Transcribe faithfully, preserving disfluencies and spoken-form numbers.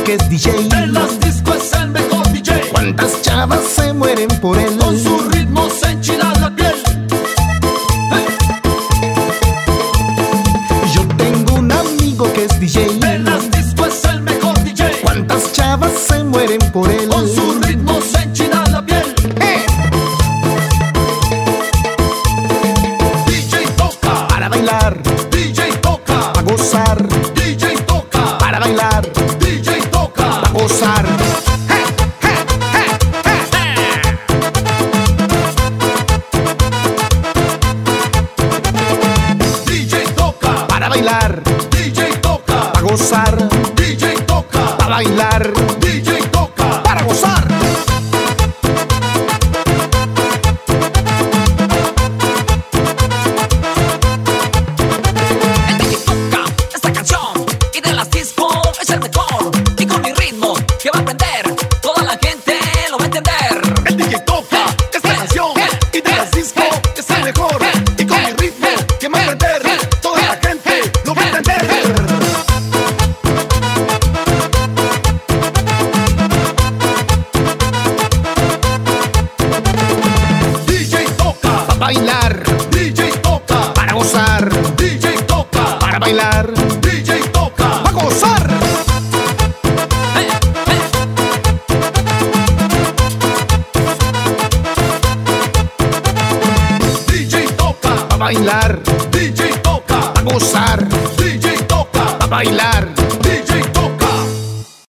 que es D J. En las discos es el mejor D J. ¿Cuántas chavas se mueren por él? Con su ritmo se enchina la piel. Yo tengo un amigo que es D J. En las discos es el mejor D J. ¿Cuántas chavas se mueren por él? Con su ritmo se enchina la piel. ¡Eh! D J toca Para bailar, D J toca para gozar, D J toca para bailar, D J toca para gozar. D J toca Para bailar, D J toca para gozar, D J toca para bailar, D J toca para gozar. El D J toca esta canción y de las disco es el mejor. Y con mi ritmo que va a aprender, toda la gente lo va a entender. El D J toca esta canción y de las disco es el mejor. Y con mi ritmo que me va a aprender, toda la gente lo va a entender. D J toca Para bailar, D J toca para gozar, D J toca para bailar, D J toca para gozar. D J toca Para bailar, D J toca para gozar, D J toca para bailar,